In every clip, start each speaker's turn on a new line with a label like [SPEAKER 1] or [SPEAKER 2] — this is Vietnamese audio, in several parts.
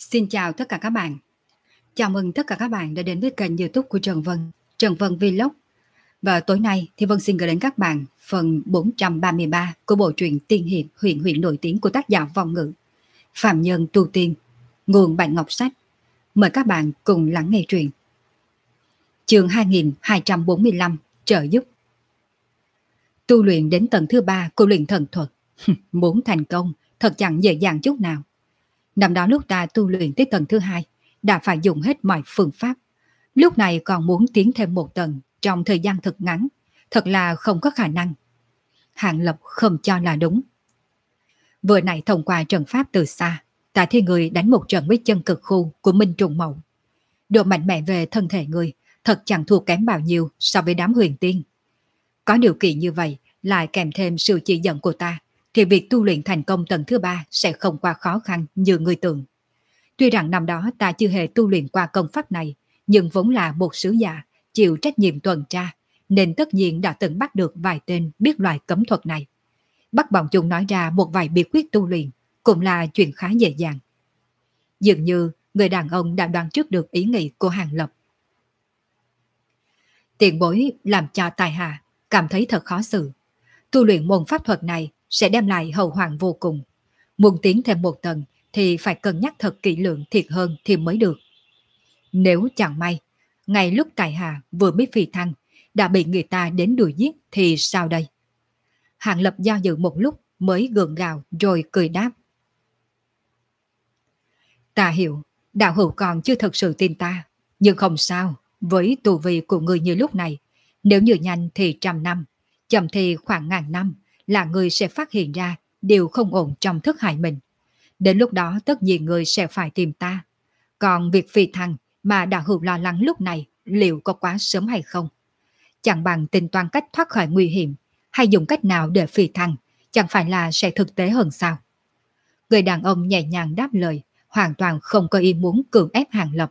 [SPEAKER 1] Xin chào tất cả các bạn. Chào mừng tất cả các bạn đã đến với kênh YouTube của Trần Vân Vlog. Và tối nay thì Vân xin gửi đến các bạn phần 433 của bộ truyện tiên hiệp huyền huyền nổi tiếng của tác giả Vong Ngữ, Phạm Nhân Tu Tiên, nguồn Bạch Ngọc Sách. Mời các bạn cùng lắng nghe truyện. Chương 2245 trợ giúp. Tu luyện đến tầng thứ 3 của luyện thần thuật. Muốn thành công thật chẳng dễ dàng chút nào. Năm đó lúc ta tu luyện tới tầng thứ 2 đã phải dùng hết mọi phương pháp. Lúc này còn muốn tiến thêm một tầng trong thời gian thật ngắn, thật là không có khả năng. Hạng Lập không cho là đúng. Vừa nãy thông qua trận pháp từ xa, ta thấy người đánh một trận với chân cực khu của Minh Trùng Mậu. Độ mạnh mẽ về thân thể người thật chẳng thua kém bao nhiêu so với đám huyền tiên. Có điều kiện như vậy lại kèm thêm sự chỉ dẫn của ta, thì việc tu luyện thành công tầng thứ 3 sẽ không quá khó khăn như người tưởng. Tuy rằng năm đó ta chưa hề tu luyện qua công pháp này, nhưng vốn là một sứ giả chịu trách nhiệm tuần tra, nên tất nhiên đã từng bắt được vài tên biết loại cấm thuật này. Bắt bọn chúng nói ra một vài bí quyết tu luyện cũng là chuyện khá dễ dàng. Dường như người đàn ông đã đoán trước được ý nghĩ của Hàng Lập. Tiền bối làm cho tài hạ cảm thấy thật khó xử. Tu luyện môn pháp thuật này sẽ đem lại hậu hoạn vô cùng. Muốn tiến thêm một tầng thì phải cân nhắc thật kỹ lưỡng thiệt hơn thì mới được. Nếu chẳng may, ngay lúc tại hạ vừa mới phi thăng, đã bị người ta đến đuổi giết thì sao đây? Hạng Lập do dự một lúc mới gượng gạo rồi cười đáp. Ta hiểu, đạo hữu còn chưa thật sự tin ta, nhưng không sao, với tu vi của người như lúc này, nếu như nhanh thì 100 năm, chậm thì khoảng 1000 năm là người sẽ phát hiện ra điều không ổn trong thức hải mình. Đến lúc đó tất nhiên người sẽ phải tìm ta. Còn việc phi thăng mà đạo hữu lo lắng lúc này liệu có quá sớm hay không? Chẳng bằng tính toán cách thoát khỏi nguy hiểm, hay dùng cách nào để phi thăng, chẳng phải là sẽ thực tế hơn sao? Người đàn ông nhẹ nhàng đáp lời, hoàn toàn không có ý muốn cưỡng ép Hàng Lập.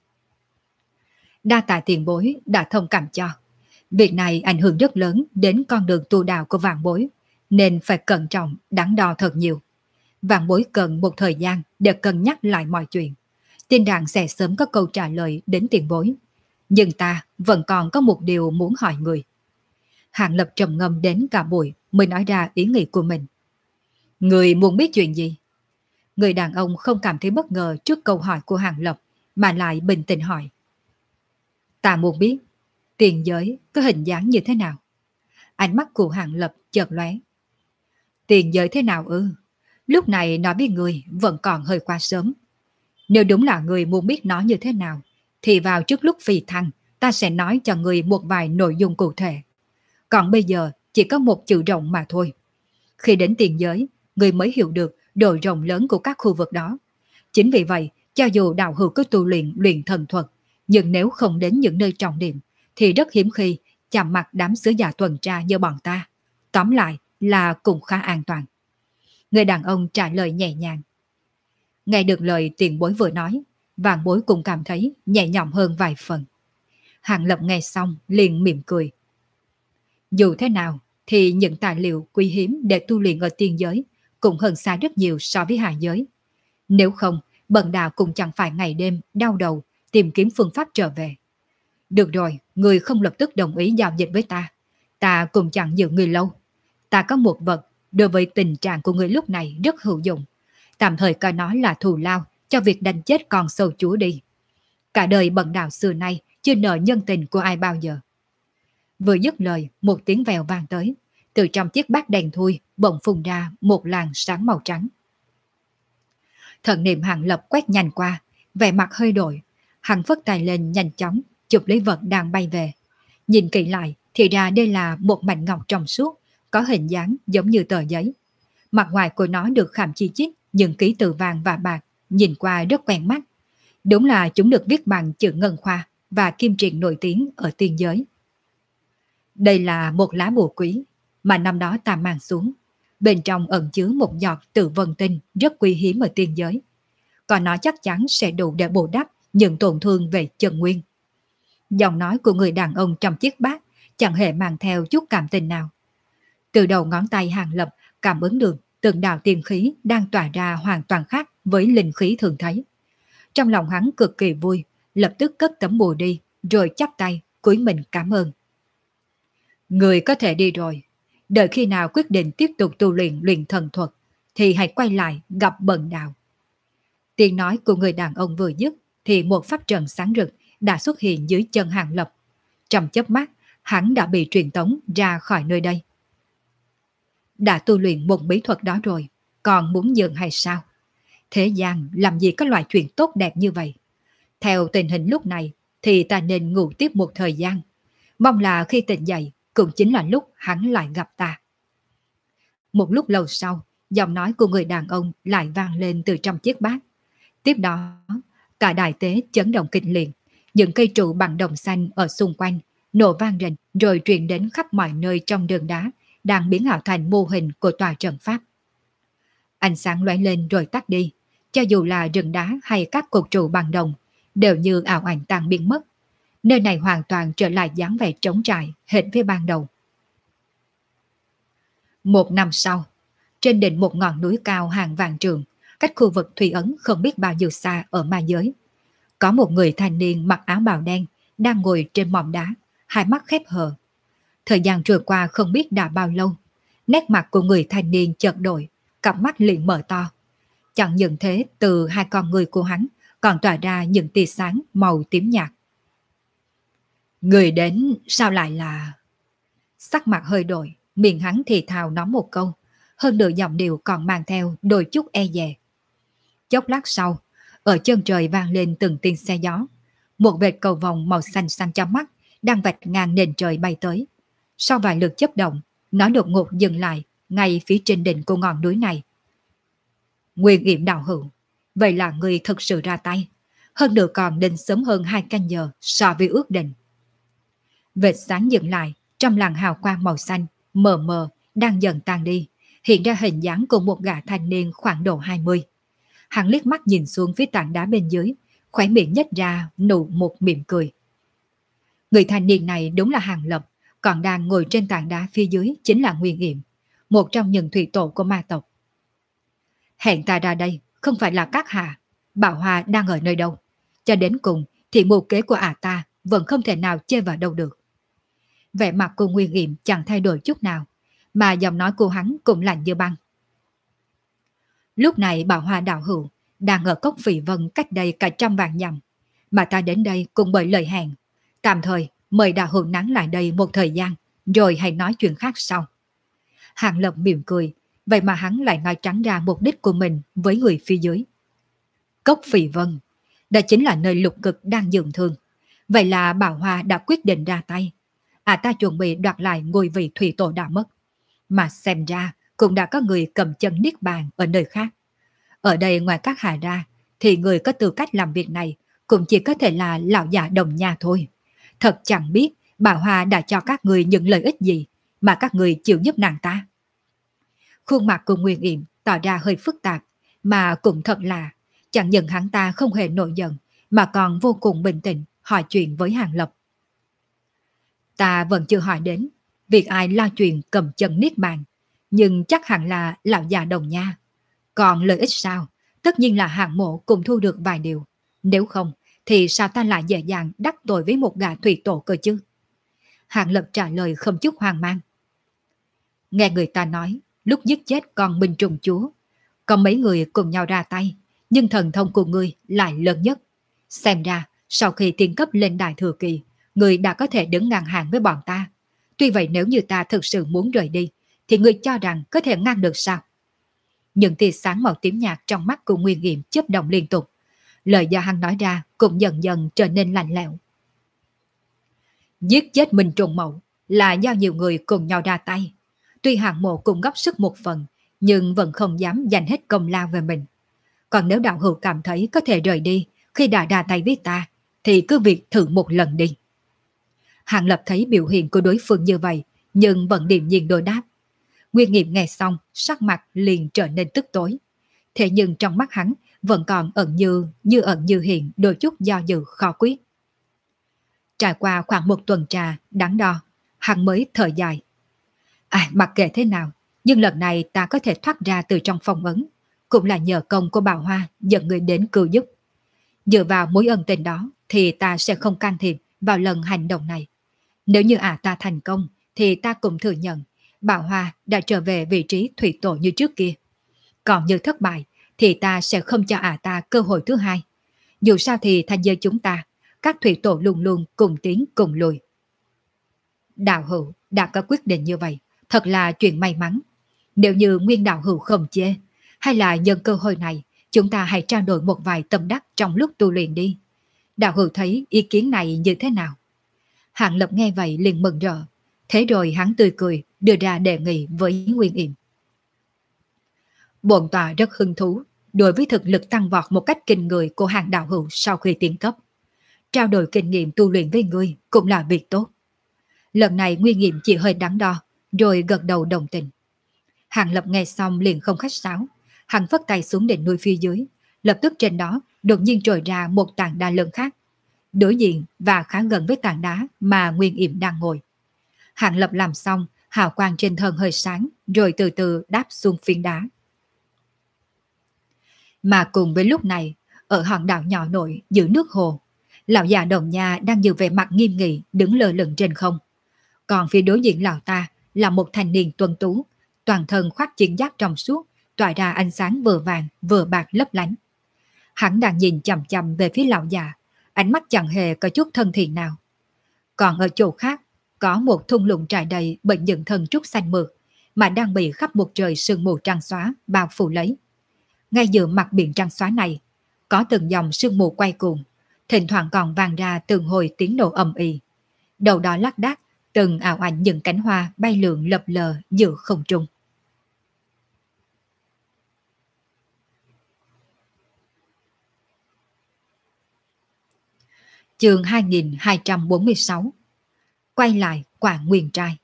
[SPEAKER 1] Đa tạ tiền bối đã thông cảm cho. Việc này ảnh hưởng rất lớn đến con đường tu đạo của vạn bối, nên phải cẩn trọng, đắn đo thật nhiều. Vạn bối cần một thời gian để cân nhắc lại mọi chuyện. Tin rằng sẽ sớm có câu trả lời đến tiền bối. Nhưng ta vẫn còn có một điều muốn hỏi người. Hạng Lập trầm ngâm đến cả buổi mới nói ra ý nghĩ của mình. Người muốn biết chuyện gì? Người đàn ông không cảm thấy bất ngờ trước câu hỏi của Hạng Lập, mà lại bình tĩnh hỏi. Ta muốn biết tiền giới có hình dáng như thế nào? Ánh mắt của Hạng Lập chợt lóe. Tiền giới thế nào ư? Lúc này nói với người vẫn còn hơi quá sớm. Nếu đúng là người muốn biết nó như thế nào, thì vào trước lúc phi thăng, ta sẽ nói cho người một vài nội dung cụ thể. Còn bây giờ chỉ có một chữ rộng mà thôi. Khi đến tiền giới, người mới hiểu được độ rộng lớn của các khu vực đó. Chính vì vậy, cho dù đạo hữu có tu luyện thần thuật, nhưng nếu không đến những nơi trọng điểm, thì rất hiếm khi chạm mặt đám sứ giả tuần tra như bọn ta. Tóm lại là cũng khá an toàn. Người đàn ông trả lời nhẹ nhàng. Nghe được lời tiền bối vừa nói, vạn bối cũng cảm thấy nhẹ nhõm hơn vài phần. Hạng Lập nghe xong liền mỉm cười. Dù thế nào thì những tài liệu quý hiếm để tu luyện ở tiên giới cũng hơn xa rất nhiều so với hạ giới. Nếu không, bần đạo cũng chẳng phải ngày đêm đau đầu tìm kiếm phương pháp trở về. Được rồi, người không lập tức đồng ý giao dịch với ta. Ta cũng chẳng giữ người lâu. Ta có một vật đối với tình trạng của người lúc này rất hữu dụng. Tạm thời coi nó là thù lao cho việc đánh chết con sâu chúa đi. Cả đời bần đạo xưa nay chưa nợ nhân tình của ai bao giờ. Vừa dứt lời, một tiếng vèo vang tới. Từ trong chiếc bát đèn thui bỗng phun ra một làn sáng màu trắng. Thần niệm Hạng Lập quét nhanh qua, vẻ mặt hơi đổi. Hắn phất tay lên nhanh chóng chụp lấy vật đang bay về. Nhìn kỹ lại thì ra đây là một mảnh ngọc trong suốt, có hình dáng giống như tờ giấy. Mặt ngoài của nó được khảm chi chít những ký tự vàng và bạc, nhìn qua rất quen mắt. Đúng là chúng được viết bằng chữ ngân khoa và kim triện nổi tiếng ở tiên giới. Đây là một lá bùa quý mà năm đó ta mang xuống. Bên trong ẩn chứa một giọt tự vân tinh rất quý hiếm ở tiên giới. Còn nó chắc chắn sẽ đủ để bù đắp những tổn thương về chân nguyên. Giọng nói của người đàn ông trong chiếc bát chẳng hề mang theo chút cảm tình nào. Từ đầu ngón tay Hàng Lập cảm ứng được từng đạo tiên khí đang tỏa ra hoàn toàn khác với linh khí thường thấy. Trong lòng hắn cực kỳ vui, lập tức cất tấm bùa đi, rồi chắp tay, cúi mình cảm ơn. Người có thể đi rồi, đợi khi nào quyết định tiếp tục tu luyện luyện thần thuật, thì hãy quay lại gặp bần đạo. Tiếng nói của người đàn ông vừa dứt, thì một pháp trận sáng rực đã xuất hiện dưới chân Hàng Lập. Trong chớp mắt, hắn đã bị truyền tống ra khỏi nơi đây. Đã tu luyện một bí thuật đó rồi, còn muốn dừng hay sao? Thế gian làm gì có loại chuyện tốt đẹp như vậy? Theo tình hình lúc này thì ta nên ngủ tiếp một thời gian. Mong là khi tỉnh dậy cũng chính là lúc hắn lại gặp ta. Một lúc lâu sau, giọng nói của người đàn ông lại vang lên từ trong chiếc bát. Tiếp đó, cả đại tế chấn động kịch liệt. Những cây trụ bằng đồng xanh ở xung quanh nổ vang rền rồi truyền đến khắp mọi nơi trong đường đá đang biến ảo thành mô hình của tòa trận pháp. Ánh sáng lóe lên rồi tắt đi. Cho dù là rừng đá hay các cột trụ bằng đồng đều như ảo ảnh tan biến mất. Nơi này hoàn toàn trở lại dáng vẻ trống trải hệt với ban đầu. Một năm sau, trên đỉnh một ngọn núi cao hàng vạn trượng, cách khu vực thủy ấn không biết bao nhiêu xa ở ma giới, có một người thanh niên mặc áo bào đen đang ngồi trên mỏm đá, hai mắt khép hờ. Thời gian trôi qua không biết đã bao lâu, nét mặt của người thanh niên chợt đổi, cặp mắt liền mở to. Chẳng những thế, từ hai con người của hắn còn tỏa ra những tia sáng màu tím nhạt. Người đến sao lại là... Sắc mặt hơi đổi, miệng hắn thì thào nói một câu, hơn nửa giọng điệu còn mang theo đôi chút e dè. Chốc lát sau, ở chân trời vang lên từng tiếng xe gió. Một vệt cầu vồng màu xanh xanh chói mắt đang vạch ngang nền trời bay tới. Sau vài lượt chớp động, nó đột ngột dừng lại ngay phía trên đỉnh của ngọn núi này. Nguyên Yểm đạo hữu, vậy là người thực sự ra tay, hơn nữa còn định sớm hơn 2 canh giờ so với ước định. Vệt sáng dừng lại, trong làn hào quang màu xanh mờ mờ đang dần tan đi, hiện ra hình dáng của một gã thanh niên khoảng độ 20. Hắn liếc mắt nhìn xuống phía tảng đá bên dưới, khóe miệng nhếch ra nụ một mỉm cười. Người thanh niên này đúng là Hàng Lập, còn đang ngồi trên tảng đá phía dưới chính là Nguyên Yểm, một trong những thủy tổ của ma tộc. Hẹn ta ra đây không phải là các hạ, Bảo Hoa đang ở nơi đâu? Cho đến cùng thì mưu kế của ả ta vẫn không thể nào chơi vào đâu được. Vẻ mặt của Nguyên Yểm chẳng thay đổi chút nào, mà giọng nói của hắn cũng lạnh như băng. Lúc này Bảo Hoa đạo hữu đang ở cốc Phỉ Vân cách đây cả 100 vạn dặm, mà ta đến đây cùng bởi lời hẹn. Tạm thời mời đạo hữu nán lại đây một thời gian, rồi hãy nói chuyện khác sau. Hàng Lập mỉm cười, vậy mà hắn lại nói trắng ra mục đích của mình với người phía dưới. Cốc Phỉ Vân, đó chính là nơi Lục Cực đang dưỡng thương. Vậy là Bảo Hoa đã quyết định ra tay. Ta chuẩn bị đoạt lại ngôi vị thủy tổ đã mất. Mà xem ra cũng đã có người cầm chân niết bàn ở nơi khác. Ở đây ngoài các hạ ra, thì người có tư cách làm việc này cũng chỉ có thể là lão già Đồng Nha thôi. Thật chẳng biết Bảo Hoa đã cho các người những lợi ích gì mà các người chịu giúp nàng ta. Khuôn mặt của Nguyên Yểm tỏ ra hơi phức tạp, mà cũng thật là chẳng những hắn ta không hề nổi giận, mà còn vô cùng bình tĩnh hỏi chuyện với Hàng Lập. Ta vẫn chưa hỏi đến việc ai lo chuyện cầm chân niết bàn, nhưng chắc hẳn là lão già Đồng Nha. Còn lợi ích sao? Tất nhiên là Hạng Mộ cùng thu được vài điều. Nếu không thì sao ta lại dễ dàng đắc tội với một gã thủy tổ cơ chứ? Hàng Lập trả lời không chút hoang mang. Nghe người ta nói, lúc giết chết con Minh Trùng Chúa, có mấy người cùng nhau ra tay, nhưng thần thông của ngươi lại lớn nhất. Xem ra, sau khi tiên cấp lên đại thừa kỳ, ngươi đã có thể đứng ngang hàng với bọn ta. Tuy vậy nếu như ta thực sự muốn rời đi, thì ngươi cho rằng có thể ngăn được sao? Những tia sáng màu tím nhạt trong mắt của Nguyên Yểm chớp động liên tục. Lời do hắn nói ra cũng dần dần trở nên lạnh lẽo. Giết chết Minh Trùng Mậu là do nhiều người cùng nhau ra tay. Tuy Hạng Mộ cũng góp sức một phần, nhưng vẫn không dám dành hết công lao về mình. Còn nếu đạo hữu cảm thấy có thể rời đi khi đã ra tay với ta, thì cứ việc thử một lần đi. Hàng Lập thấy biểu hiện của đối phương như vậy, nhưng vẫn điềm nhiên đối đáp. Nguyên Yểm nghe xong, sắc mặt liền trở nên tức tối. Thế nhưng trong mắt hắn vẫn còn ẩn như hiện đôi chút do dự khó quyết. Trải qua khoảng một tuần trà đắn đo, hắn mới thở dài. Mặc kệ thế nào, nhưng lần này ta có thể thoát ra từ trong phong ấn, cũng là nhờ công của Bảo Hoa dẫn người đến cứu giúp. Dựa vào mối ân tình đó thì ta sẽ không can thiệp vào lần hành động này. Nếu như ta thành công thì ta cũng thừa nhận Bảo Hoa đã trở về vị trí thủy tổ như trước kia. Còn như thất bại thì ta sẽ không cho ta cơ hội thứ hai. Dù sao thì thành giới chúng ta, các thủy tổ luôn luôn cùng tiến cùng lùi. Đạo hữu đã có quyết định như vậy, thật là chuyện may mắn. Nếu như nguyên đạo hữu không chê, hay là nhân cơ hội này, chúng ta hãy trao đổi một vài tâm đắc trong lúc tu luyện đi. Đạo hữu thấy ý kiến này như thế nào? Hạng Lập nghe vậy liền mừng rỡ. Thế rồi hắn tươi cười đưa ra đề nghị với Nguyên Yểm. Bổn tọa rất hứng thú đối với thực lực tăng vọt một cách kinh người của hàng đạo hữu sau khi tiến cấp. Trao đổi kinh nghiệm tu luyện với ngươi cũng là việc tốt. Lần này Nguyên Yểm chỉ hơi đắn đo, rồi gật đầu đồng tình. Hàng Lập nghe xong liền không khách sáo. Hắn phất tay xuống đỉnh núi phía dưới, lập tức trên đó đột nhiên trồi ra một tảng đá lớn khác, đối diện và khá gần với tảng đá mà Nguyên Yểm đang ngồi. Hàng Lập làm xong, hào quang trên thân hơi sáng, rồi từ từ đáp xuống phiến đá. Mà cùng với lúc này, ở hòn đảo nhỏ nổi giữa nước hồ, lão già Đồng Nha đang giữ vẻ mặt nghiêm nghị đứng lơ lửng trên không. Còn phía đối diện lão ta là một thanh niên tuấn tú, toàn thân khoác chiến giáp trong suốt, tỏa ra ánh sáng vừa vàng vừa bạc lấp lánh. Hắn đang nhìn chằm chằm về phía lão già, ánh mắt chẳng hề có chút thân thiện nào. Còn ở chỗ khác, có một thung lũng trải đầy bởi những thân trúc xanh mượt, mà đang bị khắp một trời sương mù trắng xóa bao phủ lấy. Ngay giữa mặt biển trắng xóa này, có từng dòng sương mù quay cuồng, thỉnh thoảng còn vang ra từng hồi tiếng nổ ầm ĩ. Đầu đó lác đác, từng ảo ảnh những cánh hoa bay lượn lập lờ giữa không trung. Chương 2246. Quay lại Quả Nguyên Trai.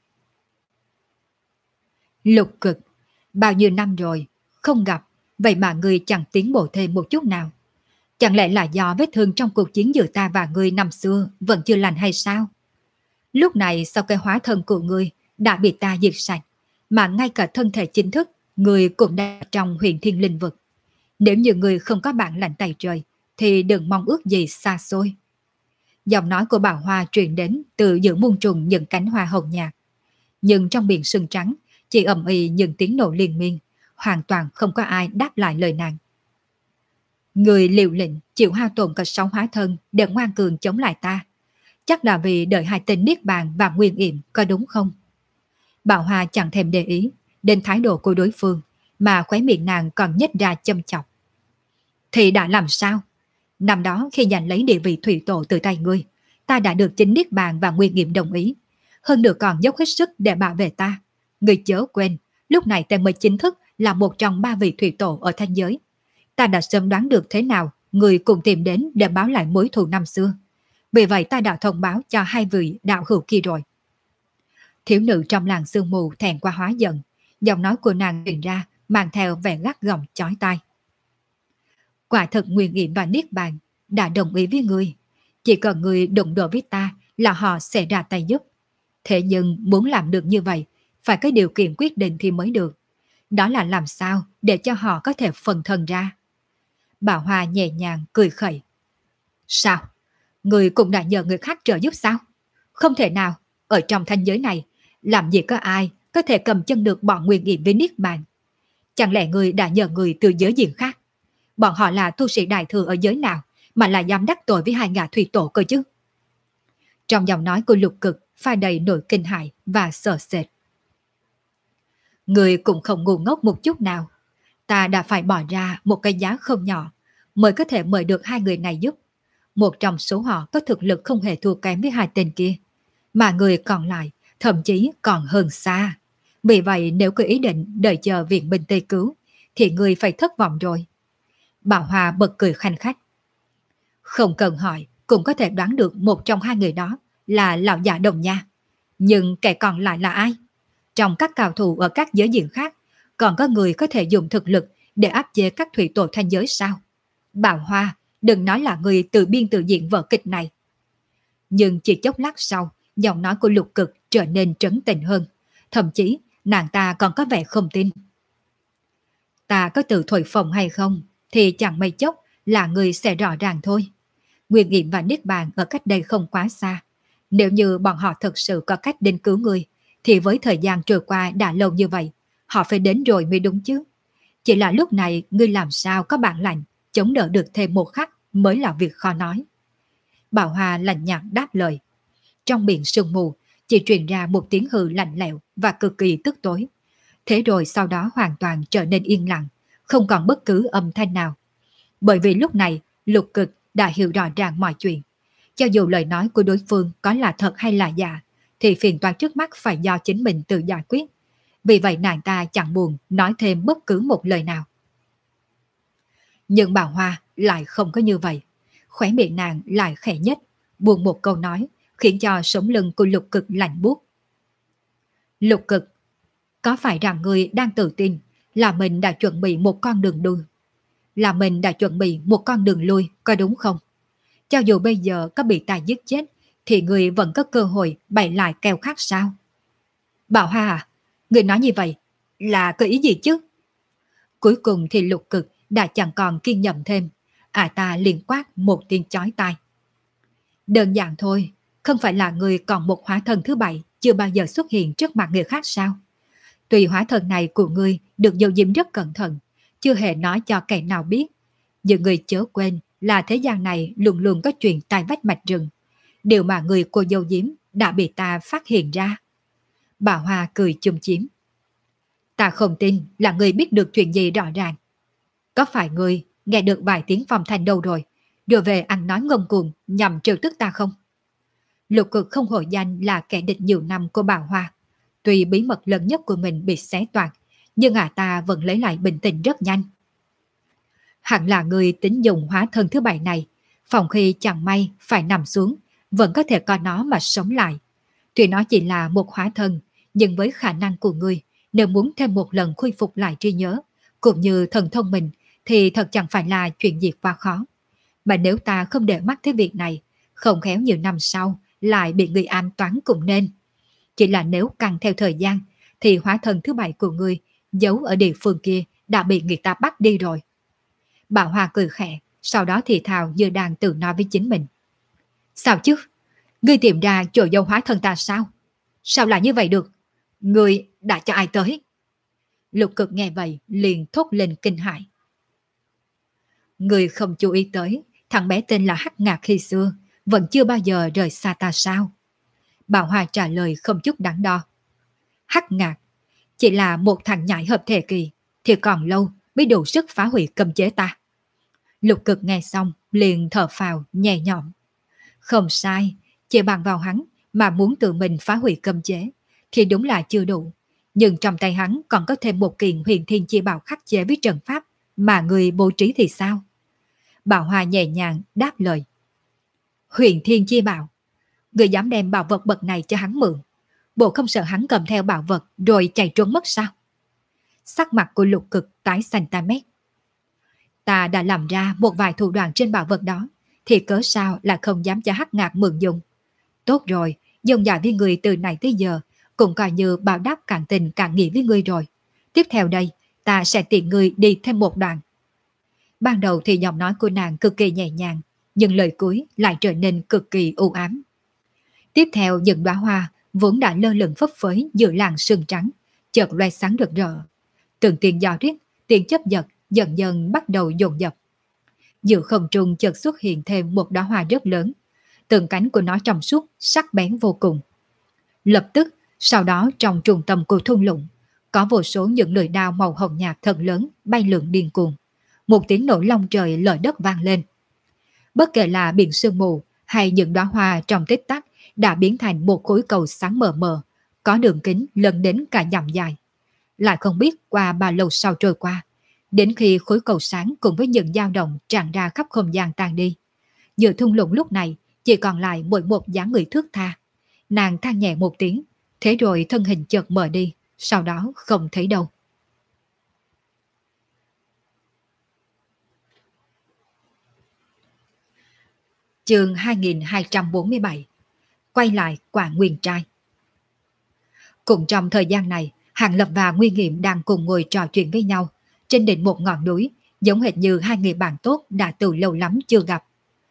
[SPEAKER 1] Lục Cực, bao nhiêu năm rồi không gặp, vậy mà ngươi chẳng tiến bộ thêm một chút nào. Chẳng lẽ là do vết thương trong cuộc chiến giữa ta và ngươi năm xưa vẫn chưa lành hay sao? Lúc này sau cái hóa thân của ngươi đã bị ta diệt sạch, mà ngay cả thân thể chính thức ngươi cũng đã trong huyền thiên linh vực. Nếu như ngươi không có bản lãnh tay trời thì đừng mong ước gì xa xôi. Giọng nói của Bảo Hoa truyền đến từ giữa muôn trùng những cánh hoa hồng nhạt. Nhưng trong biển sương trắng chỉ ầm ĩ những tiếng nổ liên miên, hoàn toàn không có ai đáp lại lời nàng. Người liều lĩnh chịu hao tổn cả 6 hóa thân để ngoan cường chống lại ta, chắc là vì đợi hai tên Niết Bàn và Nguyên Yểm, có đúng không? Bảo Hoa chẳng thèm để ý đến thái độ của đối phương, mà khóe miệng nàng còn nhếch ra châm chọc. Thì đã làm sao? Năm đó khi giành lấy địa vị thủy tổ từ tay ngươi, ta đã được chính Niết Bàn và Nguyên Yểm đồng ý, hơn nữa còn dốc hết sức để bảo vệ ta. Ngươi chớ quên, lúc này ta mới chính thức là một trong 3 vị thủy tổ ở thanh giới. Ta đã sớm đoán được thế nào người cùng tìm đến để báo lại mối thù năm xưa. Vì vậy ta đã thông báo cho 2 vị đạo hữu kia rồi. Thiếu nữ trong làng sương mù thẹn qua hóa giận, giọng nói của nàng truyền ra mang theo vẻ gắt gỏng chói tai. Quả thật Nguyên Yểm và Niết Bàn đã đồng ý với ngươi, chỉ cần ngươi đụng độ với ta là họ sẽ ra tay giúp. Thế nhưng muốn làm được như vậy, phải có điều kiện quyết định thì mới được. Đó là làm sao để cho họ có thể phân thân ra. Bảo Hoa nhẹ nhàng cười khẩy. Sao? Người cũng đã nhờ người khác trợ giúp sao? Không thể nào, ở trong thanh giới này, làm gì có ai có thể cầm chân được bọn Nguyên Yểm với Niết Bàn. Chẳng lẽ người đã nhờ người từ giới diện khác? Bọn họ là tu sĩ đại thừa ở giới nào mà lại dám đắc tội với 2 ngã thủy tổ cơ chứ? Trong giọng nói của Lục Cực pha đầy nỗi kinh hãi và sợ sệt. Người cũng không ngu ngốc một chút nào. Ta đã phải bỏ ra một cái giá không nhỏ mới có thể mời được 2 người này giúp. Một trong số họ có thực lực không hề thua kém với 2 tên kia, mà người còn lại thậm chí còn hơn xa. Vì vậy nếu có ý định đợi chờ viện binh Tây cứu thì người phải thất vọng rồi. Bảo Hòa bật cười khanh khách. Không cần hỏi cũng có thể đoán được một trong 2 người đó là lão già Đồng Nha. Nhưng kẻ còn lại là ai? Trong các cao thủ ở các giới diện khác, còn có người có thể dùng thực lực để áp chế các thủy tổ thanh giới sao? Bảo Hoa, đừng nói là người tự biên tự diễn vở kịch này. Nhưng chỉ chốc lát sau, giọng nói của Lục Cực trở nên trấn tĩnh hơn. Thậm chí, nàng ta còn có vẻ không tin. Ta có tự thổi phồng hay không, thì chẳng mấy chốc là người sẽ rõ ràng thôi. Nguyên Nghiệm và Niết Bàn ở cách đây không quá xa. Nếu như bọn họ thật sự có cách đến cứu ngươi, thì với thời gian trôi qua đã lâu như vậy, họ phải đến rồi mới đúng chứ. Chỉ là lúc này ngươi làm sao có bản lành, chống đỡ được thêm một khắc mới là việc khó nói. Bảo Hoa lạnh nhạt đáp lời. Trong biển sương mù, chỉ truyền ra một tiếng hừ lạnh lẽo và cực kỳ tức tối. Thế rồi sau đó hoàn toàn trở nên yên lặng, không còn bất cứ âm thanh nào. Bởi vì lúc này, Lục Cực đã hiểu rõ ràng mọi chuyện. Cho dù lời nói của đối phương có là thật hay là giả, thì phiền toái trước mắt phải do chính mình tự giải quyết. Vì vậy nàng ta chẳng buồn nói thêm bất cứ một lời nào. Nhưng Bảo Hoa lại không có như vậy. Khóe miệng nàng lại khẽ nhất, buông một câu nói, khiến cho sống lưng của Lục Cực lạnh buốt. Lục Cực, có phải rằng ngươi đang tự tin là mình đã chuẩn bị một con đường lui? Là mình đã chuẩn bị một con đường lui, có đúng không? Cho dù bây giờ có bị ta giết chết, thì ngươi vẫn có cơ hội bày lại kèo khác sao? Bảo Hoa à, ngươi nói như vậy là có ý gì chứ? Cuối cùng thì Lục Cực đã chẳng còn kiên nhẫn thêm. Ta liền quát một tiếng chói tai. Đơn giản thôi, không phải là người còn một hóa thân thứ bảy chưa bao giờ xuất hiện trước mặt người khác sao? Tuy hóa thân này của ngươi được giấu giếm rất cẩn thận, chưa hề nói cho kẻ nào biết. Nhưng người chớ quên là thế gian này luôn luôn có chuyện tai vách mạch rừng. Điều mà người cô giấu giếm đã bị ta phát hiện ra. Bà Hoa cười chum chím. Ta không tin là người biết được chuyện gì rõ ràng. Có phải người nghe được vài tiếng phong thanh đâu rồi về ăn nói ngông cuồng nhằm trêu tức ta không? Lục Cực không hổ danh là kẻ địch nhiều năm của bà Hoa. Tuy bí mật lớn nhất của mình bị xé toạc, nhưng ta vẫn lấy lại bình tĩnh rất nhanh. Hẳn là người tính dùng hóa thân thứ bảy này, phòng khi chẳng may phải nằm xuống, vẫn có thể coi nó mà sống lại. Tuy nó chỉ là một hóa thân, nhưng với khả năng của người, nếu muốn thêm một lần khôi phục lại trí nhớ, cũng như thần thông mình, thì thật chẳng phải là chuyện gì quá khó. Mà nếu ta không để mắt tới việc này, không khéo nhiều năm sau lại bị người ám toán cũng nên. Chỉ là nếu càng theo thời gian, thì hóa thân thứ bảy của ngươi giấu ở địa phương kia đã bị người ta bắt đi rồi. Bảo Hoa cười khẽ, sau đó thì thào như đang tự nói với chính mình. Sao chứ? Ngươi tìm ra chỗ giấu hóa thân ta sao? Sao lại như vậy được? Ngươi đã cho ai tới? Lục Cực nghe vậy liền thốt lên kinh hãi. Ngươi không chú ý tới, thằng bé tên là Hắc Ngạc khi xưa, vẫn chưa bao giờ rời xa ta sao? Bảo Hoa trả lời không chút đắn đo. Hắc Ngạc, chỉ là một thằng nhãi hợp thể kỳ, thì còn lâu mới đủ sức phá hủy cấm chế ta. Lục Cực nghe xong liền thở phào nhẹ nhõm. Không sai, chỉ bằng vào hắn mà muốn tự mình phá hủy cấm chế thì đúng là chưa đủ. Nhưng trong tay hắn còn có thêm một kiện huyền thiên chi bảo khắc chế với trận pháp mà người bố trí thì sao? Bảo Hoa nhẹ nhàng đáp lời. Huyền thiên chi bảo? Người dám đem bảo vật bậc này cho hắn mượn? Bộ không sợ hắn cầm theo bảo vật rồi chạy trốn mất sao? Sắc mặt của Lục Cực tái xanh ta mét. Ta đã làm ra một vài thủ đoạn trên bảo vật đó, thì cớ sao là không dám cho Hắc Ngạc mượn dùng? Tốt rồi, dùng dõi với người từ này tới giờ, cũng coi như báo đáp cạn tình cạn nghĩa với ngươi rồi. Tiếp theo đây, ta sẽ tiện ngươi đi thêm một đoạn. Ban đầu thì giọng nói của nàng cực kỳ nhẹ nhàng, nhưng lời cuối lại trở nên cực kỳ u ám. Tiếp theo những đóa hoa vốn đã lơ lửng phấp phới giữa làn sương trắng, chợt loe sáng rực rỡ. Từng tiếng gió rít, tiếng chớp giật dần dần bắt đầu dồn dập. Giữa không trung chợt xuất hiện thêm một đóa hoa rất lớn, từng cánh của nó trong suốt, sắc bén vô cùng. Lập tức, sau đó trong trung tâm của thung lũng, có vô số những lưỡi đao màu hồng nhạt thật lớn bay lượn điên cuồng. Một tiếng nổ long trời lở đất vang lên. Bất kể là biển sương mù hay những đóa hoa trong tích tắc đã biến thành một khối cầu sáng mờ mờ, có đường kính lớn đến cả dặm dài. Lại không biết qua bao lâu sau trôi qua, đến khi khối cầu sáng cùng với những dao động tràn ra khắp không gian tan đi. Giữa thung lũng lúc này chỉ còn lại mỗi một dáng người thướt tha. Nàng than nhẹ một tiếng, thế rồi thân hình chợt mờ đi, sau đó không thấy đâu. Chương 2247. Quay lại Quảng Nguyên Trai. Cùng trong thời gian này, Hàng Lập và Nguyên Nghiệm đang cùng ngồi trò chuyện với nhau trên đỉnh một ngọn núi, giống hệt như hai người bạn tốt đã từ lâu lắm chưa gặp.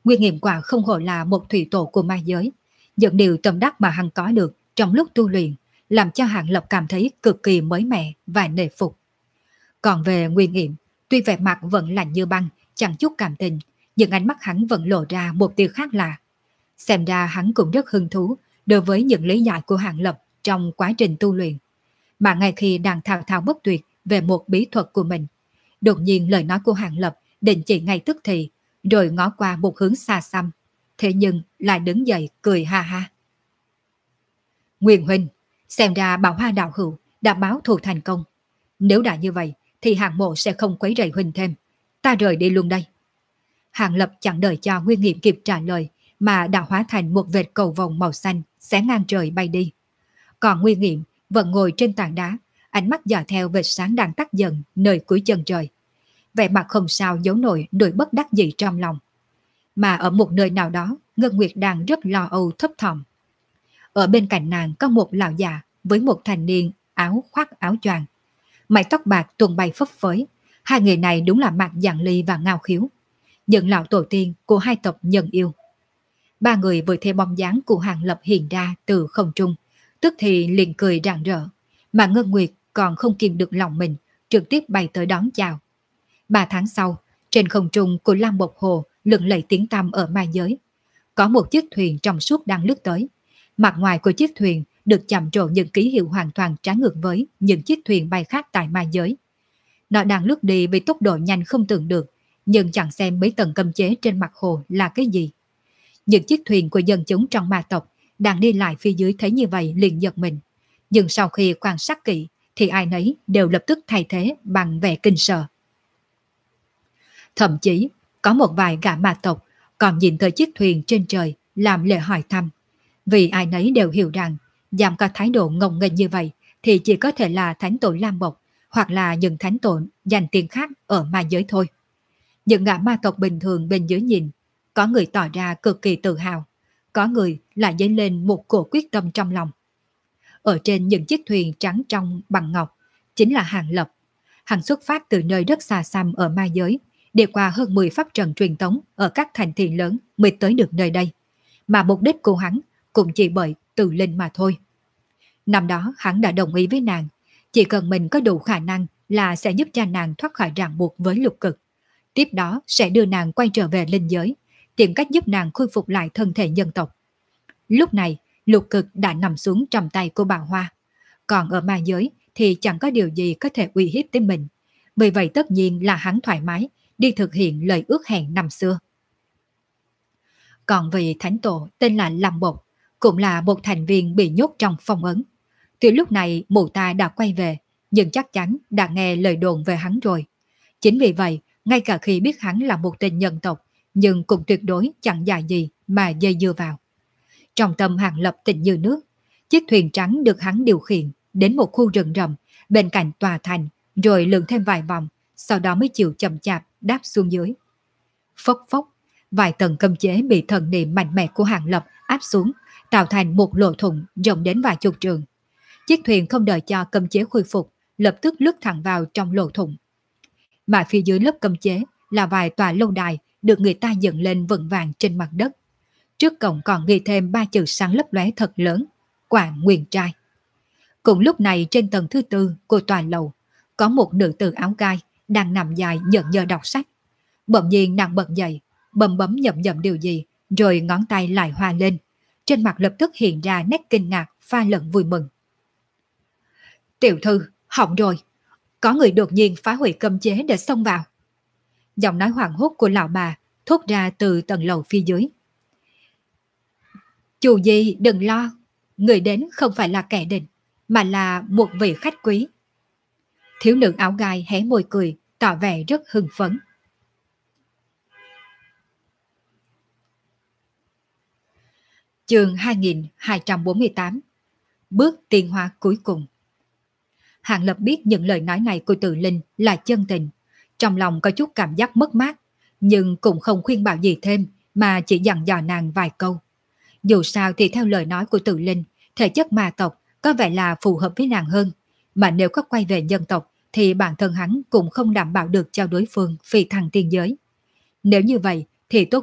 [SPEAKER 1] Nguyên Nghiệm quả không hổ là một thủy tổ của ma giới. Những điều tâm đắc mà hắn có được trong lúc tu luyện làm cho Hàng Lập cảm thấy cực kỳ mới mẻ và nể phục. Còn về Nguyên Nghiệm, tuy vẻ mặt vẫn lạnh như băng, chẳng chút cảm tình, nhưng ánh mắt hắn vẫn lộ ra một tia khác lạ. Xem ra hắn cũng rất hứng thú đối với những lý giải của Hàng Lập trong quá trình tu luyện. Mà ngay khi đang thao thao bất tuyệt về một bí thuật của mình, đột nhiên lời nói của Hàng Lập định chỉ ngay tức thì, rồi ngó qua một hướng xa xăm. Thế nhưng lại đứng dậy cười ha ha. Nguyên huynh, xem ra Bảo Hoa đạo hữu đã báo thù thành công. Nếu đã như vậy thì Hàng mộ sẽ không quấy rầy huynh thêm. Ta rời đi luôn đây. Hàng Lập chẳng đợi cho Nguyên Nghiệm kịp trả lời mà đã hóa thành một vệt cầu vồng màu xanh xé ngang trời bay đi. Còn Nguyên Nghiệm vẫn ngồi trên tảng đá, ánh mắt dò theo vệt sáng đang tắt dần nơi cuối chân trời. Vẻ mặt không sao giấu nổi nỗi bất đắc dĩ trong lòng. Mà ở một nơi nào đó, Ngân Nguyệt đang rất lo âu thấp thỏm. Ở bên cạnh nàng có một lão già với một thanh niên áo khoác áo choàng, mái tóc bạc tuôn bay phấp phới. Hai người này đúng là Mạc Giản Ly và Ngao Khiếu, những lão tổ tiên của hai tộc Nhân Yêu. Ba người vừa thấy bóng dáng của Hàng Lập hiện ra từ không trung, tức thì liền cười rạng rỡ, mà Ngân Nguyệt còn không kìm được lòng mình, trực tiếp bay tới đón chào. 3 tháng sau, trên không trung của Lam Bộc Hồ lừng lẫy tiếng tăm ở ma giới. Có một chiếc thuyền trong suốt đang lướt tới. Mặt ngoài của chiếc thuyền được chạm trổ những ký hiệu hoàn toàn trái ngược với những chiếc thuyền bay khác tại ma giới. Nó đang lướt đi với tốc độ nhanh không tưởng được, nhưng chẳng xem mấy tầng cấm chế trên mặt hồ là cái gì. Những chiếc thuyền của dân chúng trong ma tộc đang đi lại phía dưới thấy như vậy liền giật mình. Nhưng sau khi quan sát kỹ thì ai nấy đều lập tức thay thế bằng vẻ kinh sợ. Thậm chí có một vài gã ma tộc còn nhìn tới chiếc thuyền trên trời làm lễ hỏi thăm. Vì ai nấy đều hiểu rằng dám có thái độ ngông nghênh như vậy thì chỉ có thể là thánh tổ Lam Bộc hoặc là những thánh tổ danh tiếng khác ở ma giới thôi. Những gã ma tộc bình thường bên dưới nhìn, có người tỏ ra cực kỳ tự hào, có người lại dấy lên một cổ quyết tâm trong lòng. Ở trên những chiếc thuyền trắng trong bằng ngọc chính là Hàng Lập. Hắn xuất phát từ nơi rất xa xăm ở ma giới, đi qua hơn 10 pháp trận truyền tống ở các thành thị lớn mới tới được nơi đây. Mà mục đích của hắn cũng chỉ bởi Từ Linh mà thôi. Năm đó hắn đã đồng ý với nàng, chỉ cần mình có đủ khả năng là sẽ giúp cho nàng thoát khỏi ràng buộc với lục cực. Tiếp đó sẽ đưa nàng quay trở về linh giới, tìm cách giúp nàng khôi phục lại thân thể nhân tộc. Lúc này, lục cực đã nằm xuống trong tay của Bảo Hoa. Còn ở ma giới thì chẳng có điều gì có thể uy hiếp tới mình. Vì vậy tất nhiên là hắn thoải mái đi thực hiện lời ước hẹn năm xưa. Còn vị thánh tổ tên là Lam Bộc, cũng là một thành viên bị nhốt trong phong ấn. Tuy lúc này mụ ta đã quay về, nhưng chắc chắn đã nghe lời đồn về hắn rồi. Chính vì vậy, ngay cả khi biết hắn là một tên nhân tộc, nhưng cũng tuyệt đối chẳng dại gì mà dây dưa vào. Trong tâm Hàng Lập tình như nước, chiếc thuyền trắng được hắn điều khiển đến một khu rừng rậm bên cạnh tòa thành, rồi lượn thêm vài vòng, sau đó mới chịu chậm chạp đáp xuống dưới. Phốc phốc, vài tầng cấm chế bị thần niệm mạnh mẽ của Hàng Lập áp xuống, tạo thành một lỗ thủng rộng đến vài chục trường. Chiếc thuyền không đợi cho cấm chế khôi phục, lập tức lướt thẳng vào trong lỗ thủng. Mà phía dưới lớp cấm chế là vài tòa lâu đài được người ta dựng lên vững vàng trên mặt đất. Trước cổng còn ghi thêm 3 chữ sáng lấp lóe thật lớn: Quảng Nguyên Trai. Cùng lúc này trên tầng thứ 4 của tòa lầu, có một nữ tử áo gai đang nằm dài nhợn nhơ đọc sách. Bỗng nhiên nàng bật dậy, bấm bấm nhậm nhậm điều gì, rồi ngón tay lại hoa lên. Trên mặt lập tức hiện ra nét kinh ngạc pha lẫn vui mừng. Tiểu thư, hỏng rồi. Có người đột nhiên phá hủy cấm chế để xông vào. Giọng nói hoảng hốt của lão bà thốt ra từ tầng lầu phía dưới. Chủ gì đừng lo, người đến không phải là kẻ địch, mà là một vị khách quý. Thiếu nữ áo gai hé môi cười, tỏ vẻ rất hưng phấn. Chương 2248. Bước tiến hóa cuối cùng. Hàng Lập biết những lời nói này của Từ Linh là chân tình, trong lòng có chút cảm giác mất mát, nhưng cũng không khuyên bảo gì thêm mà chỉ dặn dò nàng vài câu. Dù sao thì theo lời nói của Từ Linh, thể chất ma tộc có vẻ là phù hợp với nàng hơn, mà nếu có quay về nhân tộc thì bản thân hắn cũng không đảm bảo được cho đối phương phi thăng tiên giới. Nếu như vậy thì tốt nhất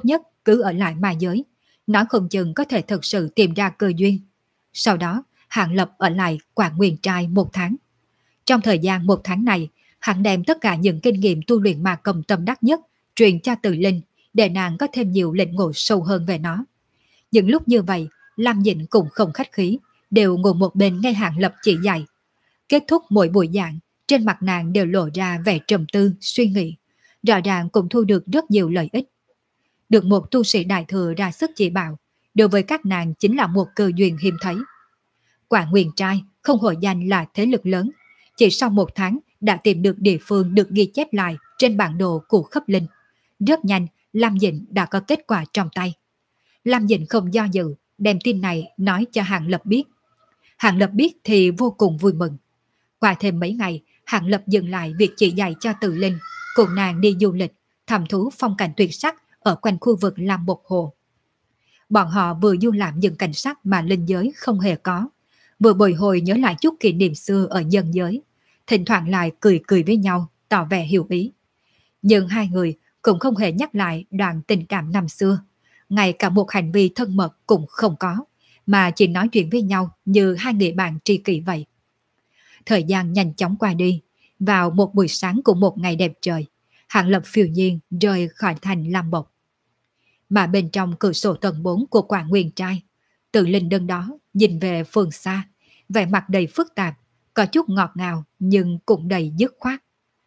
[SPEAKER 1] cứ ở lại ma giới, nói không chừng có thể thực sự tìm ra cơ duyên. Sau đó, Hàng Lập ở lại Quảng Nguyên Trai 1 tháng. Trong thời gian 1 tháng này, hắn đem tất cả những kinh nghiệm tu luyện ma công tâm đắc nhất truyền cho Từ Linh, để nàng có thêm nhiều lĩnh ngộ sâu hơn về nó. Những lúc như vậy, Lam Dĩnh cũng không khách khí, đều ngồi một bên nghe Hàng Lập chỉ dạy. Kết thúc mỗi buổi giảng, trên mặt nàng đều lộ ra vẻ trầm tư, suy nghĩ. Rõ ràng cũng thu được rất nhiều lợi ích. Được một tu sĩ đại thừa ra sức chỉ bảo, đối với các nàng chính là một cơ duyên hiếm thấy. Quảng Nguyên Trai không hội danh là thế lực lớn, chỉ sau 1 tháng đã tìm được địa phương được ghi chép lại trên bản đồ của Khấp Linh. Rất nhanh, Lam Dĩnh đã có kết quả trong tay. Lam Dĩnh không do dự, đem tin này nói cho Hàng Lập biết. Hàng Lập biết thì vô cùng vui mừng. Qua thêm mấy ngày, Hàng Lập dừng lại việc chỉ dạy cho Từ Linh, cùng nàng đi du lịch, thăm thú phong cảnh tuyệt sắc ở quanh khu vực Lam Bột Hồ. Bọn họ vừa du lãm những cảnh sắc mà linh giới không hề có, vừa bồi hồi nhớ lại chút kỷ niệm xưa ở nhân giới, thỉnh thoảng lại cười cười với nhau, tỏ vẻ hiểu ý. Nhưng hai người cũng không hề nhắc lại đoạn tình cảm năm xưa, ngay cả một hành vi thân mật cũng không có, mà chỉ nói chuyện với nhau như hai người bạn tri kỷ vậy. Thời gian nhanh chóng qua đi, vào một buổi sáng của một ngày đẹp trời, Hàng Lập phiêu nhiên rời khỏi thành Lam Bộc. Mà bên trong cửa sổ tầng 4 của Quảng Nguyên Trai, Từ Linh đứng đó nhìn về phương xa, vẻ mặt đầy phức tạp, có chút ngọt ngào nhưng cũng đầy dứt khoát.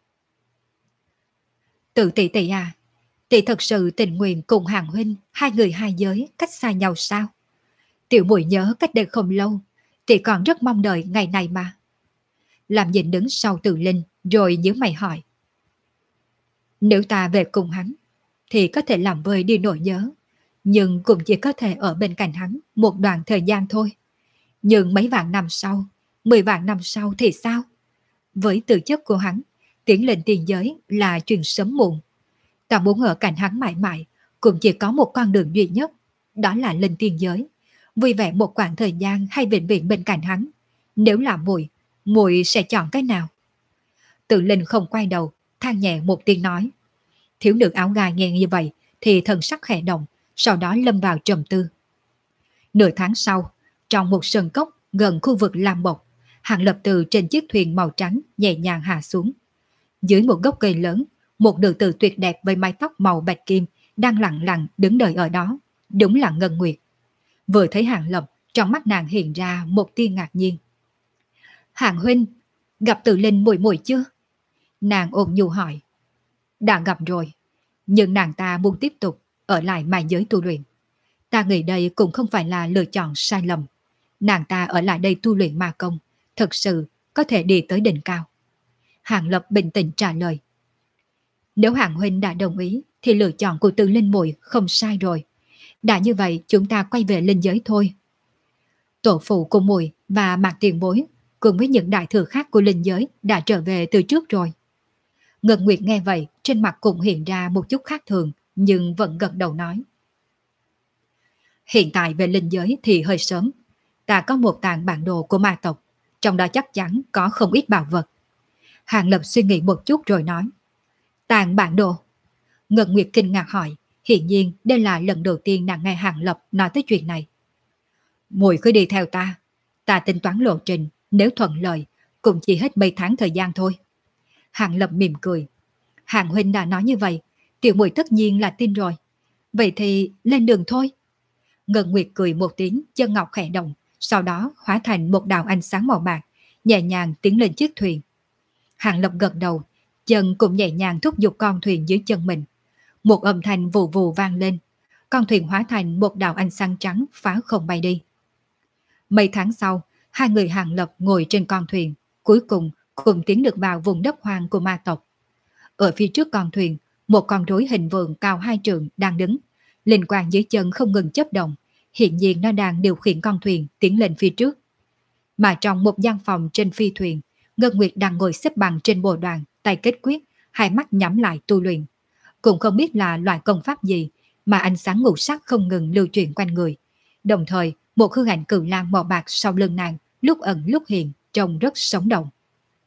[SPEAKER 1] Tự tỷ tỷ à, tỷ thật sự tình nguyện cùng Hàng huynh hai người hai giới cách xa nhau sao? Tiểu muội nhớ cách đây không lâu, tỷ còn rất mong đợi ngày này mà. Làm Dĩnh đứng sau Từ Linh rồi nhíu mày hỏi. Nếu ta về cùng hắn thì có thể làm vơi đi nỗi nhớ, nhưng cũng chỉ có thể ở bên cạnh hắn một đoạn thời gian thôi. Nhưng mấy vạn năm sau, 10 vạn năm sau thì sao? Với tư chất của hắn, tiến lên tiền giới là chuyện sớm muộn. Ta muốn ở cạnh hắn mãi mãi, cũng chỉ có một con đường duy nhất, đó là lên tiên giới. Vui vẻ một khoảng thời gian hay vĩnh viễn bên cạnh hắn. Nếu là muội, muội sẽ chọn cái nào? Tự Linh không quay đầu, than nhẹ một tiếng nói. Thiếu nữ áo gai nghe như vậy thì thần sắc khẽ động, sau đó lâm vào trầm tư. Nửa tháng sau, trong một sơn cốc gần khu vực Lam Bộc, Hàng Lập từ trên chiếc thuyền màu trắng nhẹ nhàng hạ xuống. Dưới một gốc cây lớn, một nữ tử tuyệt đẹp với mái tóc màu bạch kim đang lặng lặng đứng đợi ở đó, đúng là Ngân Nguyệt. Vừa thấy Hàng Lập, trong mắt nàng hiện ra một tia ngạc nhiên. Hàng huynh, gặp Từ Linh muội muội chưa? Nàng ôn nhu hỏi. Đã gặp rồi, nhưng nàng ta muốn tiếp tục ở lại ma giới tu luyện. Ta nghĩ đây cũng không phải là lựa chọn sai lầm. Nàng ta ở lại đây tu luyện ma công, thật sự có thể đi tới đỉnh cao. Hàng Lập bình tĩnh trả lời. Nếu Hàng huynh đã đồng ý thì lựa chọn của Từ Linh muội không sai rồi. Đã như vậy chúng ta quay về linh giới thôi. Tổ phụ của muội và Mạc Tiền Bối cùng với những đại thừa khác của linh giới đã trở về từ trước rồi. Ngân Nguyệt nghe vậy, trên mặt cũng hiện ra một chút khác thường, nhưng vẫn gật đầu nói. Hiện tại về linh giới thì hơi sớm. Ta có một tàng bản đồ của ma tộc, trong đó chắc chắn có không ít bảo vật. Hàng Lập suy nghĩ một chút rồi nói. Tàng bản đồ? Ngân Nguyệt kinh ngạc hỏi, hiển nhiên đây là lần đầu tiên nàng nghe Hàng Lập nói tới chuyện này. Muội cứ đi theo ta, ta tính toán lộ trình, nếu thuận lợi, cũng chỉ hết mấy tháng thời gian thôi. Hàng Lập mỉm cười. Hàng huynh đã nói như vậy, tiểu muội tất nhiên là tin rồi. Vậy thì lên đường thôi. Ngân Nguyệt cười một tiếng, chân ngọc khẽ động, sau đó hóa thành một đạo ánh sáng màu bạc, nhẹ nhàng tiến lên chiếc thuyền. Hàng Lập gật đầu, chân cũng nhẹ nhàng thúc giục con thuyền dưới chân mình. Một âm thanh vù vù vang lên, con thuyền hóa thành một đạo ánh sáng trắng phá không bay đi. Mấy tháng sau, hai người Hàng Lập ngồi trên con thuyền, cuối cùng cũng tiến được vào vùng đất hoang của ma tộc. Ở phía trước con thuyền, một con rối hình vườn cao 2 trượng đang đứng, linh quang dưới chân không ngừng chớp động, hiện nhiên nó đang điều khiển con thuyền tiến lên phía trước. Mà trong một gian phòng trên phi thuyền, Ngân Nguyệt đang ngồi xếp bằng trên bồ đoàn, tay kết quyết, hai mắt nhắm lại tu luyện. Cũng không biết là loại công pháp gì mà ánh sáng ngũ sắc không ngừng lưu chuyển quanh người. Đồng thời, một hư ảnh cự lang màu bạc sau lưng nàng lúc ẩn lúc hiện, trông rất sống động.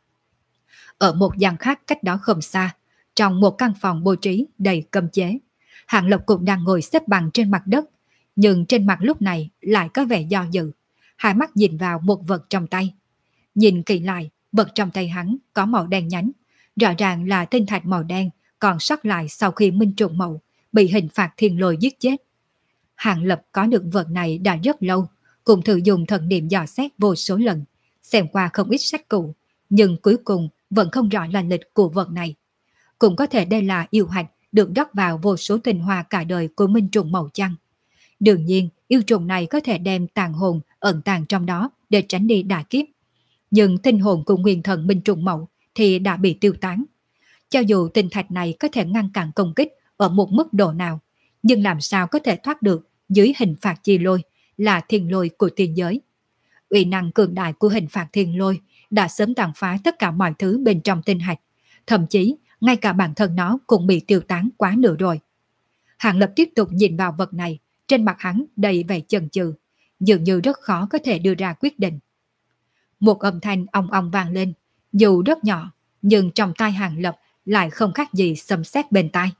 [SPEAKER 1] Ở một gian khác cách đó không xa, trong một căn phòng bố trí đầy cấm chế, Hàng Lập cũng đang ngồi xếp bằng trên mặt đất, nhưng trên mặt lúc này lại có vẻ do dự, hai mắt nhìn vào một vật trong tay. Nhìn kỹ lại, vật trong tay hắn có màu đen nhánh, rõ ràng là tinh thạch màu đen còn sót lại sau khi Minh trùng màu bị hình phạt thiên lôi giết chết. Hàng Lập có được vật này đã rất lâu, cùng thử dùng thần niệm dò xét vô số lần, xem qua không ít sách cũ, nhưng cuối cùng vẫn không rõ là lịch của vật này. Cũng có thể đây là yêu hạch được rót vào vô số tinh hoa cả đời của Minh trùng màu chăng. Đương nhiên, yêu trùng này có thể đem tàn hồn ẩn tàng trong đó để tránh đi đả kiếp. Nhưng tinh hồn của nguyên thần Minh trùng mậu thì đã bị tiêu tán. Cho dù tinh thạch này có thể ngăn cản công kích ở một mức độ nào, nhưng làm sao có thể thoát được dưới hình phạt chi lôi là thiên lôi của tiên giới. Uy năng cường đại của hình phạt thiên lôi đã sớm tàn phá tất cả mọi thứ bên trong tinh hạch, thậm chí ngay cả bản thân nó cũng bị tiêu tán quá nửa rồi. Hàng Lập tiếp tục nhìn vào vật này, trên mặt hắn đầy vẻ chần chừ, dường như rất khó có thể đưa ra quyết định. Một âm thanh ong ong vang lên, dù rất nhỏ, nhưng trong tai Hàng Lập lại không khác gì sấm sét bên tai.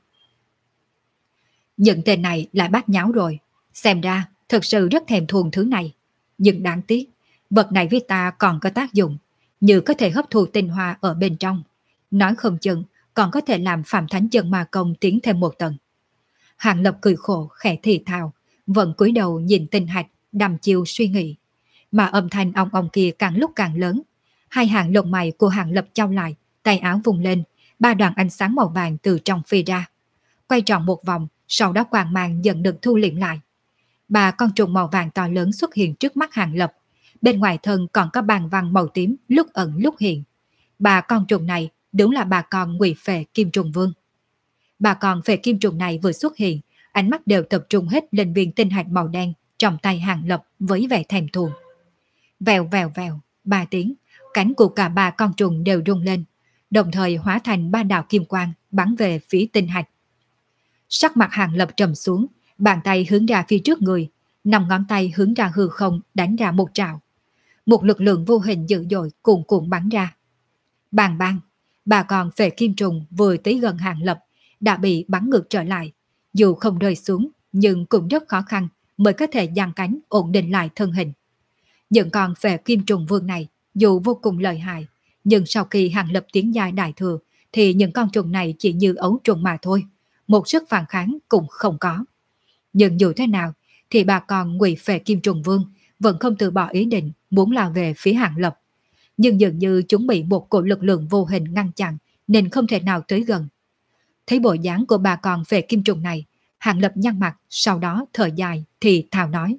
[SPEAKER 1] Những tên này lại bát nháo rồi, xem ra thật sự rất thèm thuồng thứ này. Nhưng đáng tiếc, vật này với ta còn có tác dụng, như có thể hấp thụ tinh hoa ở bên trong. Nói không chừng còn có thể làm Phạm Thánh Chân Ma Công tiến thêm một tầng. Hàng Lập cười khổ khẽ thì thào, vẫn cúi đầu nhìn tinh hạch, đăm chiêu suy nghĩ. Mà âm thanh ong ong kia càng lúc càng lớn. Hai hàng lông mày của Hàng Lập chau lại, tay áo vùng lên, ba đoàn ánh sáng màu vàng từ trong phi ra. Quay tròn một vòng, sau đó quang mang dần được thu liễm lại. Ba con trùng màu vàng to lớn xuất hiện trước mắt Hàng Lập. Bên ngoài thân còn có bàn văn màu tím lúc ẩn lúc hiện. Ba con trùng này đúng là ba con Ngụy Phệ Kim Trùng Vương. Ba con phệ kim trùng này vừa xuất hiện, ánh mắt đều tập trung hết lên viên tinh hạch màu đen trong tay Hàng Lập với vẻ thèm thuồng. Vèo vèo vèo, ba tiếng, cánh của cả ba con trùng đều rung lên, đồng thời hóa thành ba đạo kim quang bắn về phía tinh hạch. Sắc mặt Hàng Lập trầm xuống, bàn tay hướng ra phía trước người, 5 ngón tay hướng ra hư không đánh ra một trảo. Một lực lượng vô hình dữ dội cuồn cuộn bắn ra. Bang bang, ba con phệ kim trùng vừa tới gần Hàng Lập đã bị bắn ngược trở lại, dù không rơi xuống nhưng cũng rất khó khăn mới có thể giằng cánh ổn định lại thân hình. Những con phệ kim trùng vương này dù vô cùng lợi hại, nhưng sau khi Hàng Lập tiến giai đại thừa thì những con trùng này chỉ như ấu trùng mà thôi, một sức phản kháng cũng không có. Nhưng dù thế nào thì ba con Ngụy Phệ Kim Trùng Vương vẫn không từ bỏ ý định muốn lao về phía Hàng Lập, nhưng dường như chúng bị một cổ lực lượng vô hình ngăn chặn nên không thể nào tới gần. Thấy bộ dáng của ba con Phệ Kim Trùng này, Hàng Lập nhăn mặt, sau đó thở dài thì thào nói: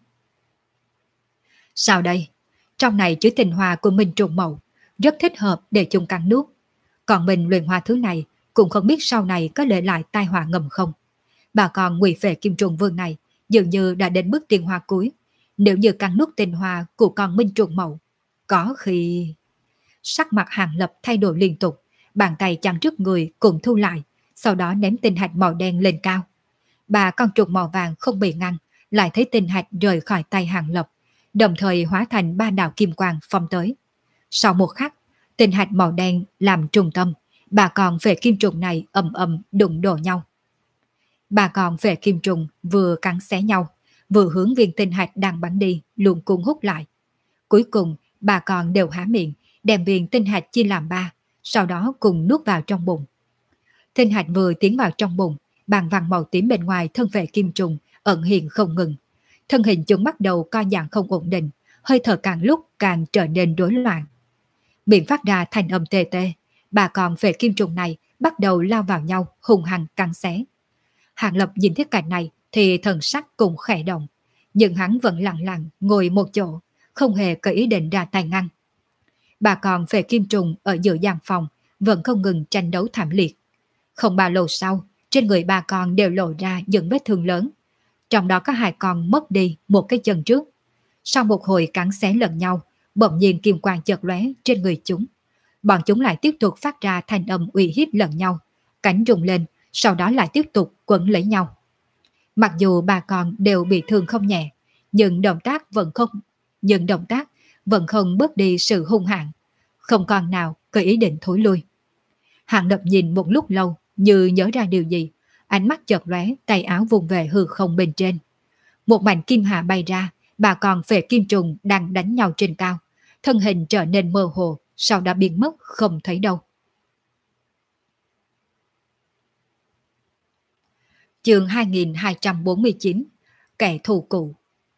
[SPEAKER 1] sao đây? Trong này chứa tinh hoa của Minh Trùng Mậu, rất thích hợp để chúng cắn nuốt. Còn mình luyện hoa thứ này cũng không biết sau này có để lại tai họa ngầm không. Bà con Ngụy Phệ Kim Trùng Vương này dường như đã đến bước tiền hoa cuối. Nếu như cắn nuốt tinh hoa của con Minh Trùng Mậu, có khi... Sắc mặt Hàng Lập thay đổi liên tục, bàn tay chặn trước người cùng thu lại, sau đó ném tinh hạch màu đen lên cao. Ba con trùng màu vàng không bị ngăn, lại thấy tinh hạch rời khỏi tay Hàng Lập, đồng thời hóa thành ba đạo kim quang phong tới. Sau một khắc, tinh hạch màu đen làm trung tâm, ba con Phệ Kim Trùng này ầm ầm đụng đổ nhau. Ba con Phệ Kim Trùng vừa cắn xé nhau, vừa hướng viên tinh hạch đang bắn đi luôn cuốn hút lại. Cuối cùng, ba con đều há miệng, đem viên tinh hạch chia làm ba, sau đó cùng nuốt vào trong bụng. Tinh hạch vừa tiến vào trong bụng, bàn vàng màu tím bên ngoài thân Phệ Kim Trùng ẩn hiện không ngừng. Thân hình chúng bắt đầu co giãn không ổn định, hơi thở càng lúc càng trở nên rối loạn. Miệng phát ra thành âm tê tê, ba con Phệ Kim Trùng này bắt đầu lao vào nhau hung hăng cắn xé. Hàng Lập nhìn thấy cảnh này thì thần sắc cũng khẽ động, nhưng hắn vẫn lặng lặng ngồi một chỗ, không hề có ý định ra tay ngăn. Ba con Phệ Kim Trùng ở giữa gian phòng vẫn không ngừng tranh đấu thảm liệt. Không bao lâu sau, trên người ba con đều lộ ra những vết thương lớn, trong đó có 2 con mất đi một cái chân trước. Sau một hồi cắn xé lẫn nhau, bỗng nhiên kim quang chợt lóe trên người chúng. Bọn chúng lại tiếp tục phát ra thanh âm uy hiếp lẫn nhau, cánh rung lên, sau đó lại tiếp tục quấn lấy nhau. Mặc dù ba con đều bị thương không nhẹ, nhưng động tác vẫn không bớt đi sự hung hãn, không con nào có ý định thối lui. Hàng Lập nhìn một lúc lâu như nhớ ra điều gì, Ánh mắt chợt lóe, tay áo vùng về hư không bên trên. Một mảnh kim hà bay ra, bà còn phệ kim trùng đang đánh nhau trên cao. Thân hình trở nên mơ hồ, sau đã biến mất không thấy đâu. Chương 2249. Kẻ thù cũ.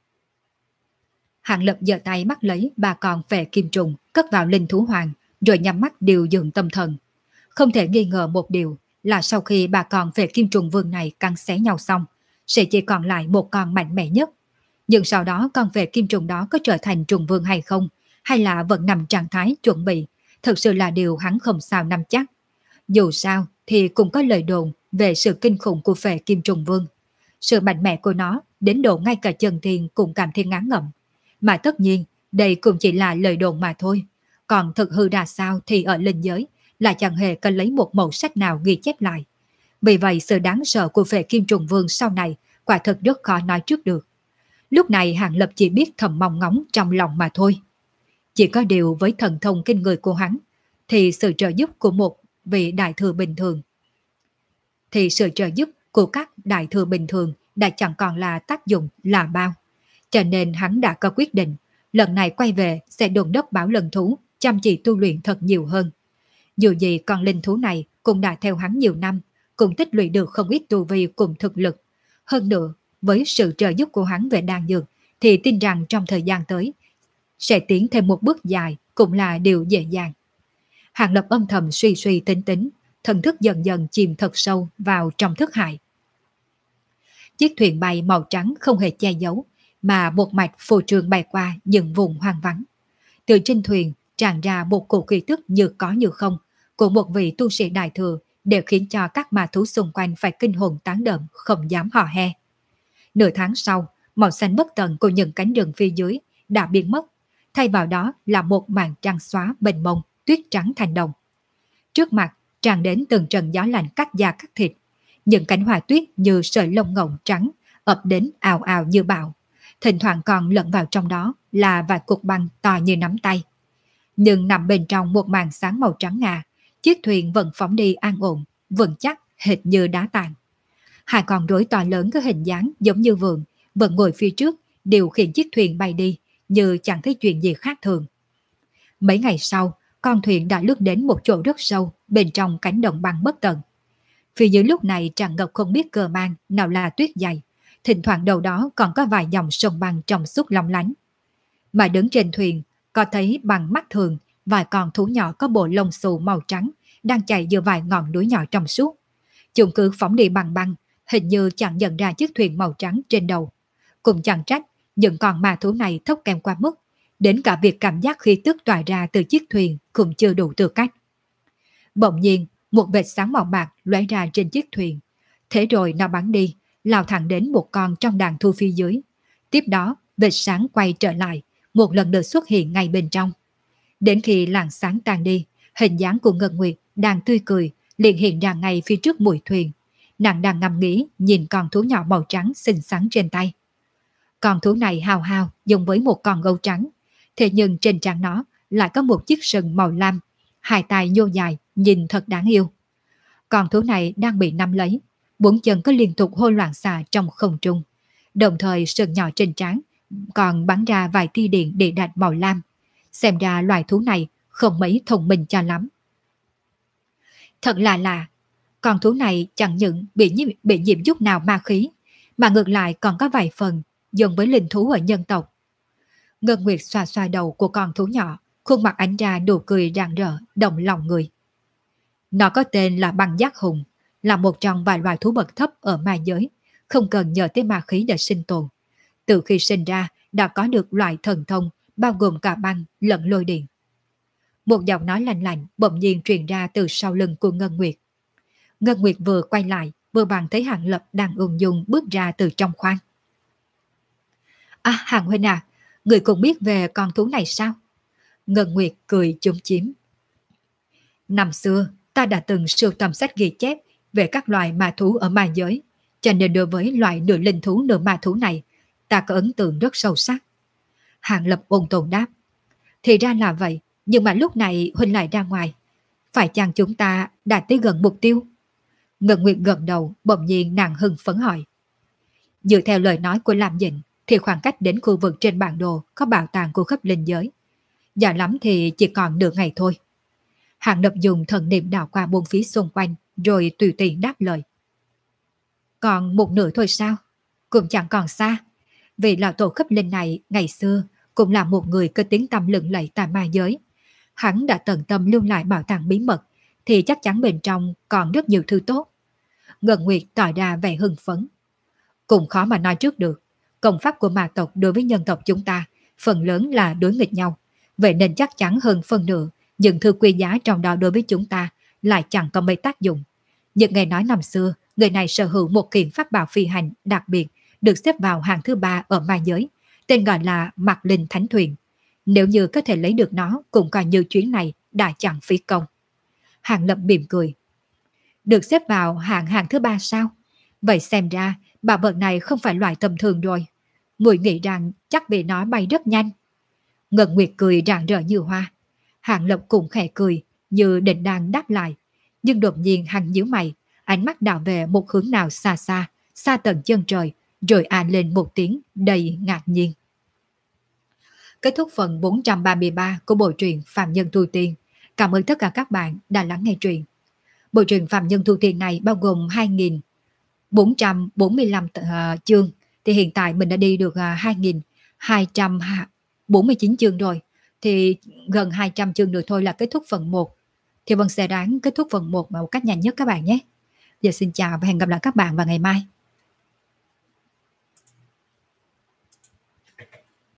[SPEAKER 1] Hàng Lập giơ tay bắt lấy bà con phệ kim trùng, cất vào linh thú hoàng, rồi nhắm mắt điều dưỡng tâm thần. Không thể nghi ngờ một điều là sau khi bà con phệ kim trùng vương này cắn xé nhau xong, sẽ chỉ còn lại một con mạnh mẽ nhất. Nhưng sau đó con phệ kim trùng đó có trở thành trùng vương hay không, hay là vẫn nằm trạng thái chuẩn bị, thực sự là điều hắn không sao nắm chắc. Dù sao thì cũng có lời đồn về sự kinh khủng của phệ kim trùng vương. Sự mạnh mẽ của nó đến độ ngay cả Trần Thiên cũng cảm thấy ngán ngẩm. Mà tất nhiên, đây cũng chỉ là lời đồn mà thôi. Còn thực hư ra sao thì ở linh giới là chẳng hề có lấy một mẩu sách nào ghi chép lại. Vì vậy sự đáng sợ của phệ kim trùng vương sau này quả thật rất khó nói trước được. Lúc này Hàng Lập chỉ biết thầm mong ngóng trong lòng mà thôi. Chỉ có điều với thần thông kinh người của hắn, thì sự trợ giúp của một vị đại thừa bình thường, thì sự trợ giúp của các đại thừa bình thường đã chẳng còn là tác dụng là bao. Cho nên hắn đã có quyết định, lần này quay về sẽ đồn đốc Bảo Lần Thú chăm chỉ tu luyện thật nhiều hơn. Dù gì con linh thú này cũng đã theo hắn nhiều năm, cũng tích lũy được không ít tu vi cùng thực lực. Hơn nữa, với sự trợ giúp của hắn về đan dược, thì tin rằng trong thời gian tới, sẽ tiến thêm một bước dài cũng là điều dễ dàng. Hàng Lập âm thầm suy suy tính tính, thần thức dần dần chìm thật sâu vào trong thức hải. Chiếc thuyền bay màu trắng không hề che giấu, mà một mạch phù trường bay qua những vùng hoang vắng. Từ trên thuyền tràn ra một cổ khí tức như có như không của một vị tu sĩ đại thừa, đều khiến cho các ma thú xung quanh phải kinh hồn tán đợn, không dám hò he. Nửa tháng sau, màu xanh bất tận của những cánh rừng phía dưới đã biến mất, thay vào đó là một màn trăng xóa mênh mông, tuyết trắng thành đồng. Trước mặt tràn đến từng trận gió lạnh cắt da cắt thịt, những cánh hoa tuyết như sợi lông ngỗng trắng ập đến ào ào như bão, thỉnh thoảng còn lẫn vào trong đó là vài cục băng to như nắm tay. Nhưng nằm bên trong một màn sáng màu trắng ngà, chiếc thuyền vẫn phóng đi an ổn, vững chắc hệt như đá tảng. Hai con rối to lớn có hình dáng giống như vượn vẫn ngồi phía trước, điều khiển chiếc thuyền bay đi như chẳng thấy chuyện gì khác thường. Mấy ngày sau, con thuyền đã lướt đến một chỗ rất sâu bên trong cánh đồng băng bất tận. Phía dưới lúc này tràn ngập không biết cờ mang nào là tuyết dày, thỉnh thoảng đầu đó còn có vài dòng sông băng trong suốt long lánh. Mà đứng trên thuyền, có thấy bằng mắt thường vài con thú nhỏ có bộ lông xù màu trắng đang chạy giữa vài ngọn núi nhỏ trong suốt. Chúng cứ phóng đi bằng băng, hình như chẳng nhận ra chiếc thuyền màu trắng trên đầu. Cũng chẳng trách những con ma thú này thốc kém quá mức, đến cả việc cảm giác khí tức tỏa ra từ chiếc thuyền cũng chưa đủ tư cách. Bỗng nhiên, một vệt sáng màu bạc lóe ra trên chiếc thuyền. Thế rồi nó bắn đi, lao thẳng đến một con trong đàn thu phía dưới. Tiếp đó, vệt sáng quay trở lại, một lần nữa xuất hiện ngay bên trong. Đến khi làn sáng tan đi, hình dáng của Ngân Nguyệt đang tươi cười liền hiện ra ngay phía trước mũi thuyền. Nàng đang ngắm nghĩ nhìn con thú nhỏ màu trắng xinh xắn trên tay. Con thú này hào hào giống với một con gấu trắng, thế nhưng trên trán nó lại có một chiếc sừng màu lam, hai tai nhô dài, nhìn thật đáng yêu. Con thú này đang bị nắm lấy, bốn chân có liên tục hỗn loạn xạ trong không trung, đồng thời sừng nhỏ trên trán còn bắn ra vài tia điện địa đạch màu lam. Xem ra loài thú này không mấy thông minh cho lắm. Thật là lạ, con thú này chẳng những bị nhiễm chút nào ma khí, mà ngược lại còn có vài phần giống với linh thú ở nhân tộc. Ngân Nguyệt xoa xoa đầu của con thú nhỏ, khuôn mặt ánh ra nụ cười rạng rỡ, động lòng người. Nó có tên là băng giác hùng, là một trong vài loài thú bậc thấp ở ma giới, không cần nhờ tới ma khí để sinh tồn. Từ khi sinh ra đã có được loại thần thông bao gồm cả băng lẫn lôi điện. Một giọng nói lạnh lạnh bỗng nhiên truyền ra từ sau lưng của Ngân Nguyệt. Ngân Nguyệt vừa quay lại, vừa bằng thấy Hàng Lập đang ung dung bước ra từ trong khoang. À, Hàng huynh à, người cũng biết về con thú này sao? Ngân Nguyệt cười chúm chím. Năm xưa, ta đã từng sưu tầm sách ghi chép về các loài ma thú ở ma giới, cho nên đối với loại nửa linh thú nửa ma thú này, ta có ấn tượng rất sâu sắc. Hàng Lập ôn tồn đáp. Thì ra là vậy, nhưng mà lúc này huynh lại ra ngoài. Phải chăng chúng ta đã tới gần mục tiêu? Ngân Nguyệt gật đầu, bỗng nhiên nàng hưng phấn hỏi. Dựa theo lời nói của Lam Dĩnh, thì khoảng cách đến khu vực trên bản đồ có bảo tàng của khắp linh giới. Dài lắm thì chỉ còn nửa ngày thôi. Hàng Lập dùng thần niệm đảo qua bốn phía xung quanh, rồi tùy tiện đáp lời. Còn một nửa thôi sao? Cũng chẳng còn xa. Vì lão tổ khắp linh này ngày xưa cũng là một người có tiếng tăm lừng lẫy tại ma giới. Hắn đã tận tâm lưu lại bảo tàng bí mật, thì chắc chắn bên trong còn rất nhiều thứ tốt. Ngân Nguyệt tỏ ra vẻ hưng phấn. Cũng khó mà nói trước được. Công pháp của ma tộc đối với nhân tộc chúng ta phần lớn là đối nghịch nhau. Vậy nên chắc chắn hơn phân nửa những thứ quý giá trong đó đối với chúng ta lại chẳng có mấy tác dụng. Nhưng nghe nói năm xưa, người này sở hữu một kiện pháp bảo phi hành đặc biệt, được xếp vào hàng thứ 3 ở ma giới, tên gọi là Mạc Linh Thánh Thuyền. Nếu như có thể lấy được nó, cũng coi như chuyến này đã chẳng phí công. Hàng Lập mỉm cười. Được xếp vào hàng thứ 3 sao? Vậy xem ra, bảo vật này không phải loại tầm thường rồi. Muội nghĩ rằng chắc vì nó bay rất nhanh. Ngân Nguyệt cười rạng rỡ như hoa. Hàng Lập cũng khẽ cười, như định đang đáp lại. Nhưng đột nhiên hắn nhíu mày, ánh mắt đảo về một hướng nào xa xa, xa tận chân trời, rồi lên một tiếng đầy ngạc nhiên. Kết thúc phần 433 của bộ truyện Phạm Nhân Thu Tiên. Cảm ơn tất cả các bạn đã lắng nghe truyện. Bộ truyện Phạm Nhân Thu Tiên này bao gồm 2.445 chương, thì hiện tại mình đã đi được 2.249 chương rồi, thì gần 200 chương nữa thôi là kết thúc phần 1. Thì Vân sẽ ráng kết thúc phần 1 một cách nhanh nhất các bạn nhé. Giờ xin chào và hẹn gặp lại các bạn vào ngày mai.